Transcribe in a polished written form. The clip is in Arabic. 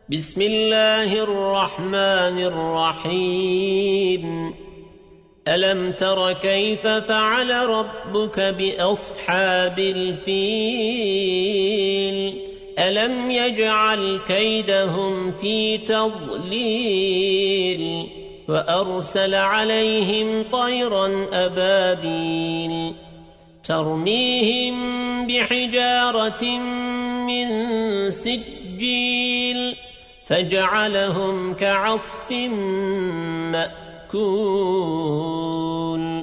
بسم الله الرحمن الرحيم ألم تر كيف فعل ربك بأصحاب الفيل ألم يجعل كيدهم في تضليل وأرسل عليهم طيرا أبابيل ترميهم بحجارة من سجيل فجعلهم كعصف مأكول